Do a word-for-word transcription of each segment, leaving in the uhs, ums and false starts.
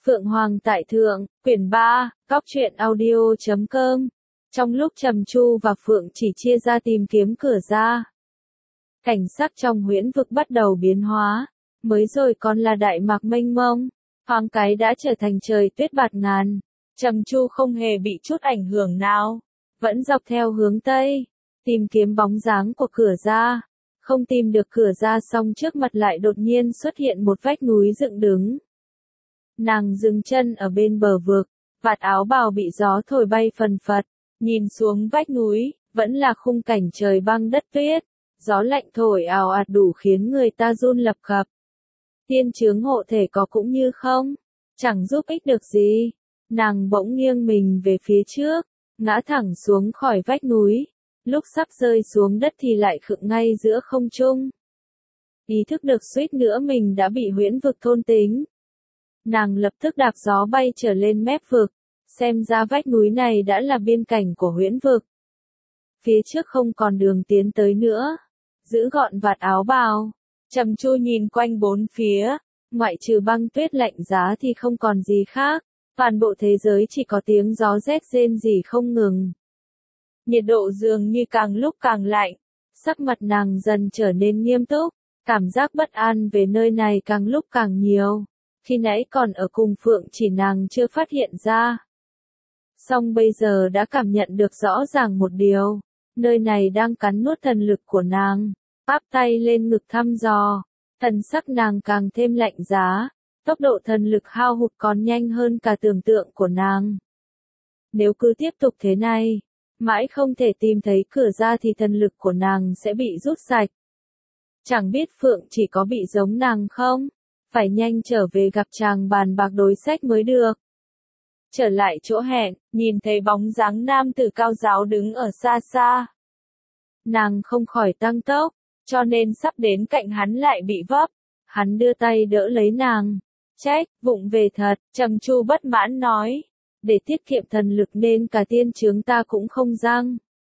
Phượng Hoàng tại Thượng, quyển ba, góc truyện audio chấm com. Trong lúc Trầm Chu và Phượng Chỉ chia ra tìm kiếm cửa ra, cảnh sắc trong huyễn vực bắt đầu biến hóa. Mới rồi còn là đại mạc mênh mông, thoáng cái đã trở thành trời tuyết bạt ngàn. Trầm Chu không hề bị chút ảnh hưởng nào, vẫn dọc theo hướng Tây, tìm kiếm bóng dáng của cửa ra. Không tìm được cửa ra xong trước mặt lại đột nhiên xuất hiện một vách núi dựng đứng. Nàng dừng chân ở bên bờ vực, vạt áo bào bị gió thổi bay phần phật, nhìn xuống vách núi, vẫn là khung cảnh trời băng đất tuyết, gió lạnh thổi ào ạt đủ khiến người ta run lập cập. Tiên chướng hộ thể có cũng như không, chẳng giúp ích được gì. Nàng bỗng nghiêng mình về phía trước, ngã thẳng xuống khỏi vách núi, lúc sắp rơi xuống đất thì lại khựng ngay giữa không trung. Ý thức được suýt nữa mình đã bị huyễn vực thôn tính. Nàng lập tức đạp gió bay trở lên mép vực, xem ra vách núi này đã là biên cảnh của huyễn vực. Phía trước không còn đường tiến tới nữa, giữ gọn vạt áo bào, Trầm Chu nhìn quanh bốn phía, ngoại trừ băng tuyết lạnh giá thì không còn gì khác, toàn bộ thế giới chỉ có tiếng gió rét rên rỉ không ngừng. Nhiệt độ dường như càng lúc càng lạnh, sắc mặt nàng dần trở nên nghiêm túc, cảm giác bất an về nơi này càng lúc càng nhiều. Khi nãy còn ở cùng Phượng Chỉ nàng chưa phát hiện ra. Song bây giờ đã cảm nhận được rõ ràng một điều, nơi này đang cắn nuốt thần lực của nàng, áp tay lên ngực thăm dò, thần sắc nàng càng thêm lạnh giá, tốc độ thần lực hao hụt còn nhanh hơn cả tưởng tượng của nàng. Nếu cứ tiếp tục thế này, mãi không thể tìm thấy cửa ra thì thần lực của nàng sẽ bị rút sạch. Chẳng biết Phượng Chỉ có bị giống nàng không? Phải nhanh trở về gặp chàng bàn bạc đối sách mới được. Trở lại chỗ hẹn, nhìn thấy bóng dáng nam tử cao giáo đứng ở xa xa. Nàng không khỏi tăng tốc, cho nên sắp đến cạnh hắn lại bị vấp. Hắn đưa tay đỡ lấy nàng. Trách, vụng về thật, Trầm Chu bất mãn nói. Để tiết kiệm thần lực nên cả tiên chướng ta cũng không răng.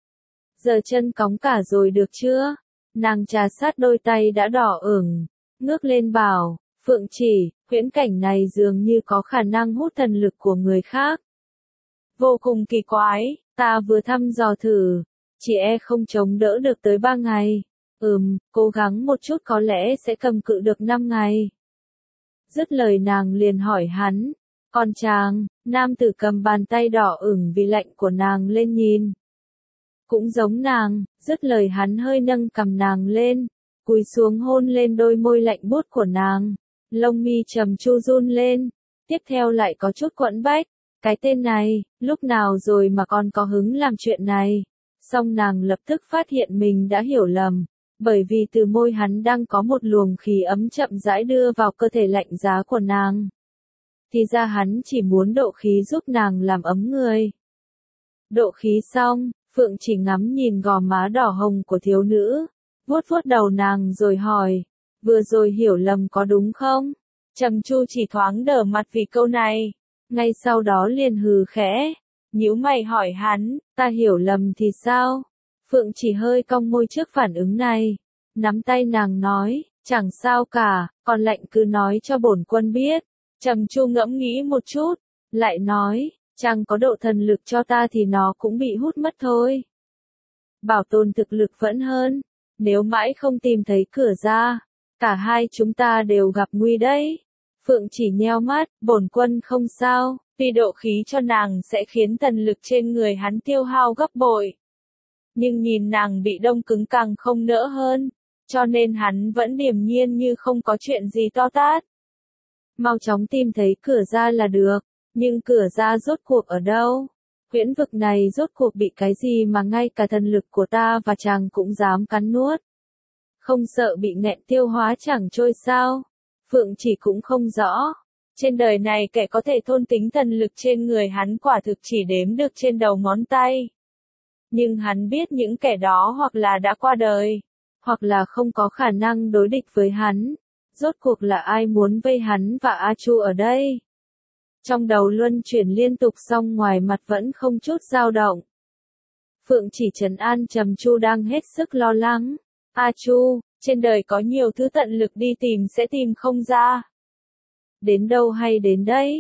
Giờ chân cóng cả rồi được chưa? Nàng trà sát đôi tay đã đỏ ửng, ngước lên bảo. Phượng Chỉ, huyễn cảnh này dường như có khả năng hút thần lực của người khác. Vô cùng kỳ quái, ta vừa thăm dò thử, chỉ e không chống đỡ được tới ba ngày. Ừm, cố gắng một chút có lẽ sẽ cầm cự được năm ngày. Dứt lời nàng liền hỏi hắn, còn chàng, nam tử cầm bàn tay đỏ ửng vì lạnh của nàng lên nhìn. Cũng giống nàng, dứt lời hắn hơi nâng cầm nàng lên, cúi xuống hôn lên đôi môi lạnh buốt của nàng. Lông mi Trầm Chu run lên, tiếp theo lại có chút quẫn bách, cái tên này, lúc nào rồi mà còn có hứng làm chuyện này. Song nàng lập tức phát hiện mình đã hiểu lầm, bởi vì từ môi hắn đang có một luồng khí ấm chậm rãi đưa vào cơ thể lạnh giá của nàng. Thì ra hắn chỉ muốn độ khí giúp nàng làm ấm người. Độ khí xong, Phượng Chỉ ngắm nhìn gò má đỏ hồng của thiếu nữ, vuốt vuốt đầu nàng rồi hỏi. Vừa rồi hiểu lầm có đúng không? Trầm Chu chỉ thoáng đờ mặt vì câu này. Ngay sau đó liền hừ khẽ. Nhíu mày hỏi hắn, ta hiểu lầm thì sao? Phượng Chỉ hơi cong môi trước phản ứng này. Nắm tay nàng nói, chẳng sao cả, còn lệnh cứ nói cho bổn quân biết. Trầm Chu ngẫm nghĩ một chút, lại nói, chẳng có độ thần lực cho ta thì nó cũng bị hút mất thôi. Bảo tồn thực lực vẫn hơn, nếu mãi không tìm thấy cửa ra. Cả hai chúng ta đều gặp nguy đấy. Phượng Chỉ nheo mắt, bổn quân không sao, vì độ khí cho nàng sẽ khiến thần lực trên người hắn tiêu hao gấp bội. Nhưng nhìn nàng bị đông cứng càng không nỡ hơn, cho nên hắn vẫn điềm nhiên như không có chuyện gì to tát. Mau chóng tìm thấy cửa ra là được, nhưng cửa ra rốt cuộc ở đâu? Huyễn vực này rốt cuộc bị cái gì mà ngay cả thần lực của ta và chàng cũng dám cắn nuốt? Không sợ bị nghẹn tiêu hóa chẳng trôi sao? Phượng Chỉ cũng không rõ. Trên đời này kẻ có thể thôn tính thần lực trên người hắn quả thực chỉ đếm được trên đầu ngón tay. Nhưng hắn biết những kẻ đó hoặc là đã qua đời, hoặc là không có khả năng đối địch với hắn. Rốt cuộc là ai muốn vây hắn và A Chu ở đây? Trong đầu luân chuyển liên tục song ngoài mặt vẫn không chút dao động. Phượng Chỉ trấn an Trầm Chu đang hết sức lo lắng. A Chu, trên đời có nhiều thứ tận lực đi tìm sẽ tìm không ra. Đến đâu hay đến đấy,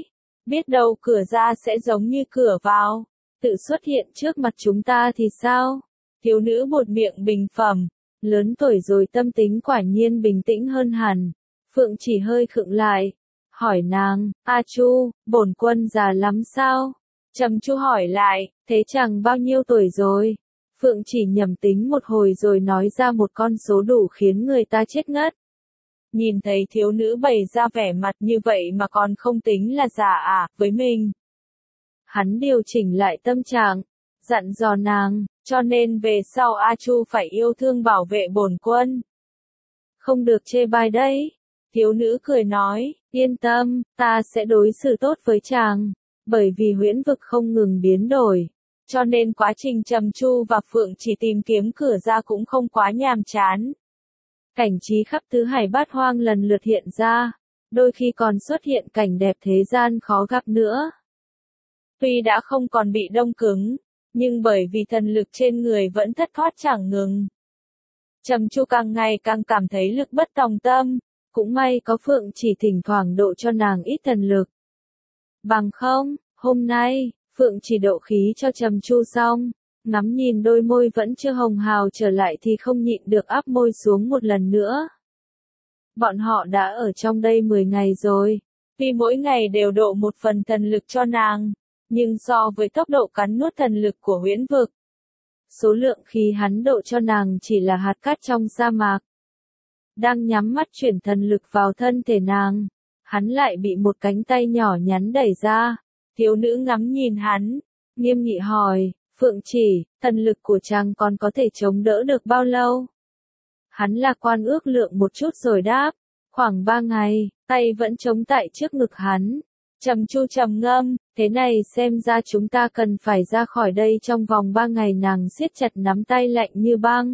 biết đâu cửa ra sẽ giống như cửa vào, tự xuất hiện trước mặt chúng ta thì sao? Thiếu nữ buột miệng bình phẩm, lớn tuổi rồi tâm tính quả nhiên bình tĩnh hơn hẳn. Phượng Chỉ hơi khựng lại, hỏi nàng, A Chu, bổn quân già lắm sao? Trầm Chu hỏi lại, thế chàng bao nhiêu tuổi rồi? Phượng Chỉ nhẩm tính một hồi rồi nói ra một con số đủ khiến người ta chết ngất. Nhìn thấy thiếu nữ bày ra vẻ mặt như vậy mà còn không tính là già à, với mình. Hắn điều chỉnh lại tâm trạng, dặn dò nàng, cho nên về sau A Chu phải yêu thương bảo vệ bổn quân. Không được chê bai đấy. Thiếu nữ cười nói, yên tâm, ta sẽ đối xử tốt với chàng, bởi vì huyễn vực không ngừng biến đổi, cho nên quá trình Trầm Chu và Phượng Chỉ tìm kiếm cửa ra cũng không quá nhàm chán. Cảnh trí khắp tứ hải bát hoang lần lượt hiện ra, đôi khi còn xuất hiện cảnh đẹp thế gian khó gặp nữa. Tuy đã không còn bị đông cứng, nhưng bởi vì thần lực trên người vẫn thất thoát chẳng ngừng. Trầm Chu càng ngày càng cảm thấy lực bất tòng tâm, cũng may có Phượng Chỉ thỉnh thoảng độ cho nàng ít thần lực. Bằng không, hôm nay, Phượng Chỉ độ khí cho Trầm Chu xong, ngắm nhìn đôi môi vẫn chưa hồng hào trở lại thì không nhịn được áp môi xuống một lần nữa. Bọn họ đã ở trong đây mười ngày rồi, vì mỗi ngày đều độ một phần thần lực cho nàng, nhưng so với tốc độ cắn nuốt thần lực của huyễn vực, số lượng khí hắn độ cho nàng chỉ là hạt cát trong sa mạc. Đang nhắm mắt chuyển thần lực vào thân thể nàng, hắn lại bị một cánh tay nhỏ nhắn đẩy ra. Thiếu nữ ngắm nhìn hắn, nghiêm nghị hỏi, Phượng Chỉ, thần lực của chàng còn có thể chống đỡ được bao lâu? Hắn lạc quan ước lượng một chút rồi đáp, khoảng ba ngày, tay vẫn chống tại trước ngực hắn. Trầm Chu trầm ngâm, thế này xem ra chúng ta cần phải ra khỏi đây trong vòng ba ngày. Nàng siết chặt nắm tay lạnh như băng.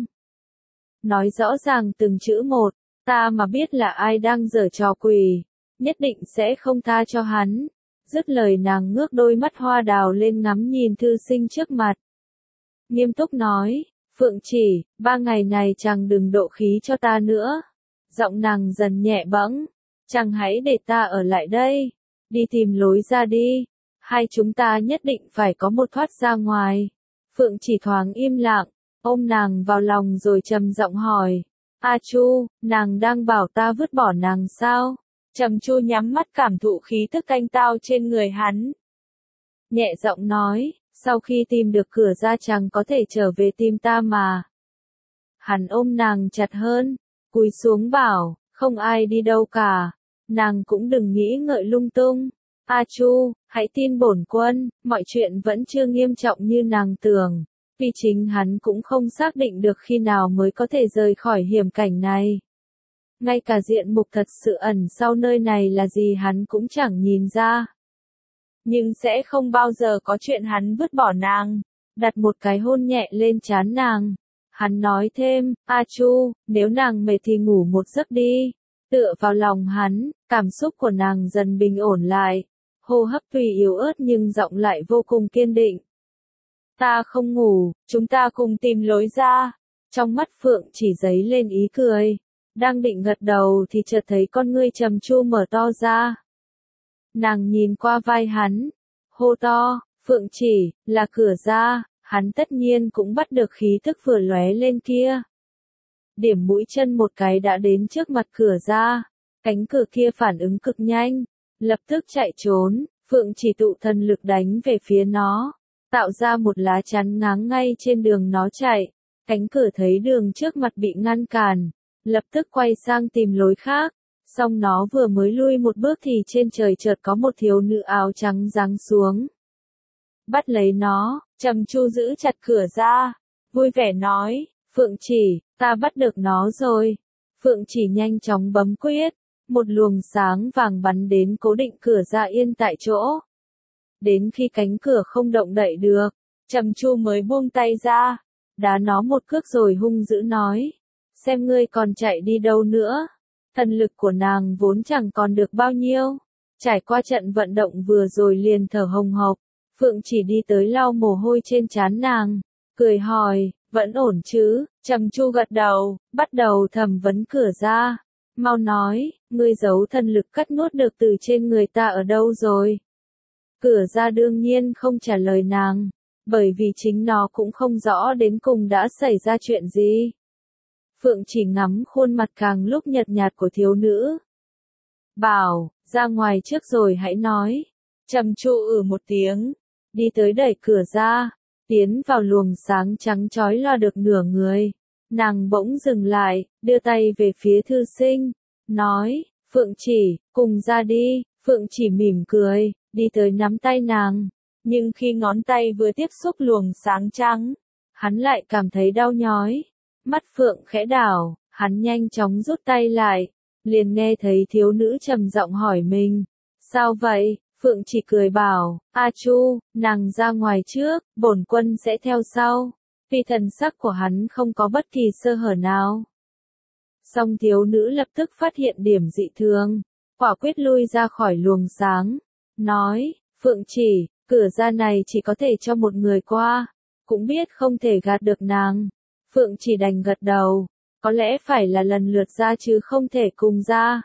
Nói rõ ràng từng chữ một, ta mà biết là ai đang giở trò quỷ, nhất định sẽ không tha cho hắn. Dứt lời nàng ngước đôi mắt hoa đào lên ngắm nhìn thư sinh trước mặt. Nghiêm túc nói, Phượng Chỉ, ba ngày này chàng đừng độ khí cho ta nữa. Giọng nàng dần nhẹ bẫng, chàng hãy để ta ở lại đây, đi tìm lối ra đi, hai chúng ta nhất định phải có một thoát ra ngoài. Phượng Chỉ thoáng im lặng, ôm nàng vào lòng rồi trầm giọng hỏi, A Chu, nàng đang bảo ta vứt bỏ nàng sao? Trầm Chu nhắm mắt cảm thụ khí tức canh tao trên người hắn. Nhẹ giọng nói, sau khi tìm được cửa ra chàng có thể trở về tìm ta mà. Hắn ôm nàng chặt hơn, cúi xuống bảo, không ai đi đâu cả, nàng cũng đừng nghĩ ngợi lung tung. A Chu, hãy tin bổn quân, mọi chuyện vẫn chưa nghiêm trọng như nàng tưởng, vì chính hắn cũng không xác định được khi nào mới có thể rời khỏi hiểm cảnh này. Ngay cả diện mục thật sự ẩn sau nơi này là gì hắn cũng chẳng nhìn ra. Nhưng sẽ không bao giờ có chuyện hắn vứt bỏ nàng. Đặt một cái hôn nhẹ lên trán nàng. Hắn nói thêm, A Chu, nếu nàng mệt thì ngủ một giấc đi. Tựa vào lòng hắn, cảm xúc của nàng dần bình ổn lại. Hô hấp tuy yếu ớt nhưng giọng lại vô cùng kiên định. Ta không ngủ, chúng ta cùng tìm lối ra. Trong mắt Phượng Chỉ giấy lên ý cười. Đang định gật đầu thì chợt thấy con ngươi Trầm Chu mở to ra. Nàng nhìn qua vai hắn, hô to, Phượng Chỉ, là cửa ra, hắn tất nhiên cũng bắt được khí thức vừa lóe lên kia. Điểm mũi chân một cái đã đến trước mặt cửa ra, cánh cửa kia phản ứng cực nhanh, lập tức chạy trốn, Phượng Chỉ tụ thần lực đánh về phía nó, tạo ra một lá chắn ngáng ngay trên đường nó chạy, cánh cửa thấy đường trước mặt bị ngăn cản. Lập tức quay sang tìm lối khác, song nó vừa mới lui một bước thì trên trời chợt có một thiếu nữ áo trắng giáng xuống. Bắt lấy nó, Trầm Chu giữ chặt cửa ra, vui vẻ nói, Phượng Chỉ, ta bắt được nó rồi. Phượng Chỉ nhanh chóng bấm quyết, một luồng sáng vàng bắn đến cố định cửa ra yên tại chỗ. Đến khi cánh cửa không động đậy được, Trầm Chu mới buông tay ra, đá nó một cước rồi hung dữ nói. Xem ngươi còn chạy đi đâu nữa. Thần lực của nàng vốn chẳng còn được bao nhiêu. Trải qua trận vận động vừa rồi liền thở hồng hộc. Phượng Chỉ đi tới lau mồ hôi trên trán nàng. Cười hỏi, vẫn ổn chứ? Trầm Chu gật đầu, bắt đầu thẩm vấn cửa ra. Mau nói, ngươi giấu thần lực cắt nuốt được từ trên người ta ở đâu rồi? Cửa ra đương nhiên không trả lời nàng, bởi vì chính nó cũng không rõ đến cùng đã xảy ra chuyện gì. Phượng chỉ ngắm khuôn mặt càng lúc nhợt nhạt của thiếu nữ. Bảo, ra ngoài trước rồi hãy nói. Trầm trụ ử một tiếng, đi tới đẩy cửa ra, tiến vào luồng sáng trắng chói loa được nửa người. Nàng bỗng dừng lại, đưa tay về phía thư sinh, nói, Phượng chỉ, cùng ra đi. Phượng chỉ mỉm cười, đi tới nắm tay nàng. Nhưng khi ngón tay vừa tiếp xúc luồng sáng trắng, hắn lại cảm thấy đau nhói. Mắt Phượng khẽ đảo, hắn nhanh chóng rút tay lại, liền nghe thấy thiếu nữ trầm giọng hỏi mình. Sao vậy? Phượng chỉ cười bảo, A Chu, nàng ra ngoài trước, bổn quân sẽ theo sau. Vì thần sắc của hắn không có bất kỳ sơ hở nào. Song thiếu nữ lập tức phát hiện điểm dị thường, quả quyết lui ra khỏi luồng sáng, nói, Phượng chỉ, cửa ra này chỉ có thể cho một người qua, cũng biết không thể gạt được nàng. Phượng chỉ đành gật đầu, có lẽ phải là lần lượt ra chứ không thể cùng ra.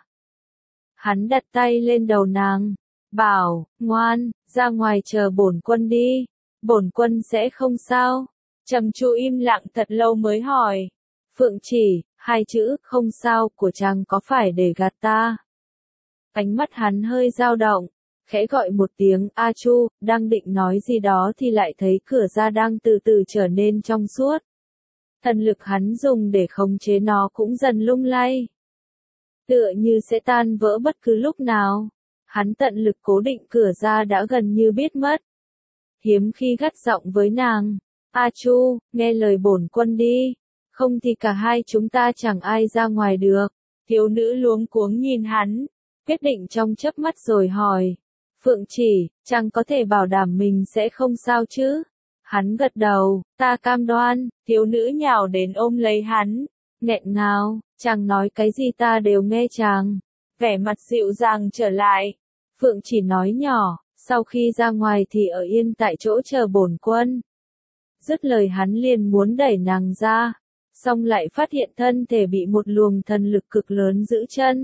Hắn đặt tay lên đầu nàng, bảo, ngoan, ra ngoài chờ bổn quân đi, bổn quân sẽ không sao. Trầm trụ im lặng thật lâu mới hỏi, Phượng chỉ, hai chữ không sao của chàng có phải để gạt ta? Ánh mắt hắn hơi dao động, khẽ gọi một tiếng A Chu, đang định nói gì đó thì lại thấy cửa ra đang từ từ trở nên trong suốt. Thần lực hắn dùng để khống chế nó cũng dần lung lay. Tựa như sẽ tan vỡ bất cứ lúc nào. Hắn tận lực cố định cửa ra đã gần như biết mất. Hiếm khi gắt giọng với nàng, A Chu, nghe lời bổn quân đi, không thì cả hai chúng ta chẳng ai ra ngoài được. Thiếu nữ luống cuống nhìn hắn, quyết định trong chớp mắt rồi hỏi, Phượng chỉ, chàng có thể bảo đảm mình sẽ không sao chứ? Hắn gật đầu, ta cam đoan. Thiếu nữ nhào đến ôm lấy hắn, nghẹn ngào, chàng nói cái gì ta đều nghe chàng. Vẻ mặt dịu dàng trở lại. Phượng chỉ nói nhỏ, sau khi ra ngoài thì ở yên tại chỗ chờ bổn quân. Dứt lời hắn liền muốn đẩy nàng ra, xong lại phát hiện thân thể bị một luồng thần lực cực lớn giữ chân.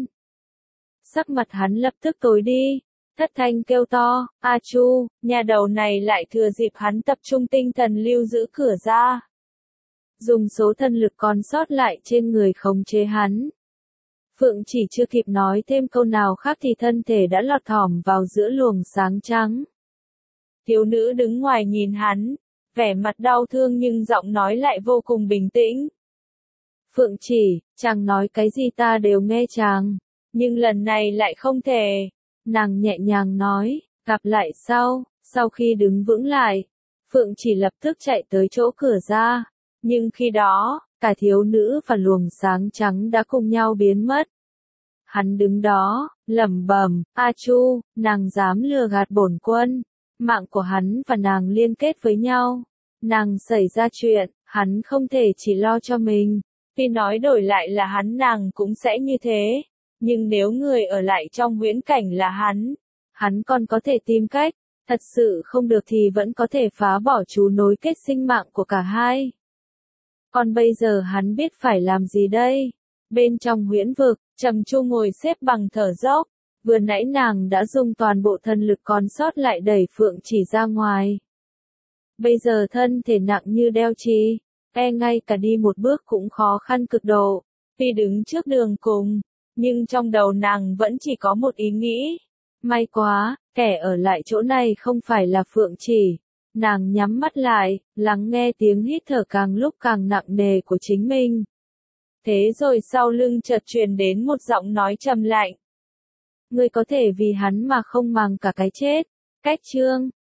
Sắc mặt hắn lập tức tối đi, thất thanh kêu to, A Chu, nhà đầu này lại thừa dịp hắn tập trung tinh thần lưu giữ cửa ra. Dùng số thần lực còn sót lại trên người khống chế hắn. Phượng chỉ chưa kịp nói thêm câu nào khác thì thân thể đã lọt thỏm vào giữa luồng sáng trắng. Thiếu nữ đứng ngoài nhìn hắn, vẻ mặt đau thương nhưng giọng nói lại vô cùng bình tĩnh. Phượng chỉ, chàng nói cái gì ta đều nghe chàng, nhưng lần này lại không thể. Nàng nhẹ nhàng nói, gặp lại sau. Sau khi đứng vững lại, Phượng chỉ lập tức chạy tới chỗ cửa ra, nhưng khi đó, cả thiếu nữ và luồng sáng trắng đã cùng nhau biến mất. Hắn đứng đó, lẩm bẩm, A Chu, nàng dám lừa gạt bổn quân. Mạng của hắn và nàng liên kết với nhau. Nàng xảy ra chuyện, hắn không thể chỉ lo cho mình. Vì nói đổi lại là hắn nàng cũng sẽ như thế. Nhưng nếu người ở lại trong huyễn cảnh là hắn, hắn còn có thể tìm cách. Thật sự không được thì vẫn có thể phá bỏ chú nối kết sinh mạng của cả hai. Còn bây giờ hắn biết phải làm gì đây? Bên trong huyễn vực, Trầm Chu ngồi xếp bằng thở dốc. Vừa nãy nàng đã dùng toàn bộ thần lực còn sót lại đẩy Phượng chỉ ra ngoài. Bây giờ thân thể nặng như đeo chì, e ngay cả đi một bước cũng khó khăn cực độ. Vì đứng trước đường cùng, nhưng trong đầu nàng vẫn chỉ có một ý nghĩ. May quá, kẻ ở lại chỗ này không phải là Phượng chỉ. Nàng nhắm mắt lại, lắng nghe tiếng hít thở càng lúc càng nặng nề của chính mình. Thế rồi sau lưng chợt truyền đến một giọng nói trầm lạnh. Ngươi có thể vì hắn mà không màng cả cái chết. Cách chương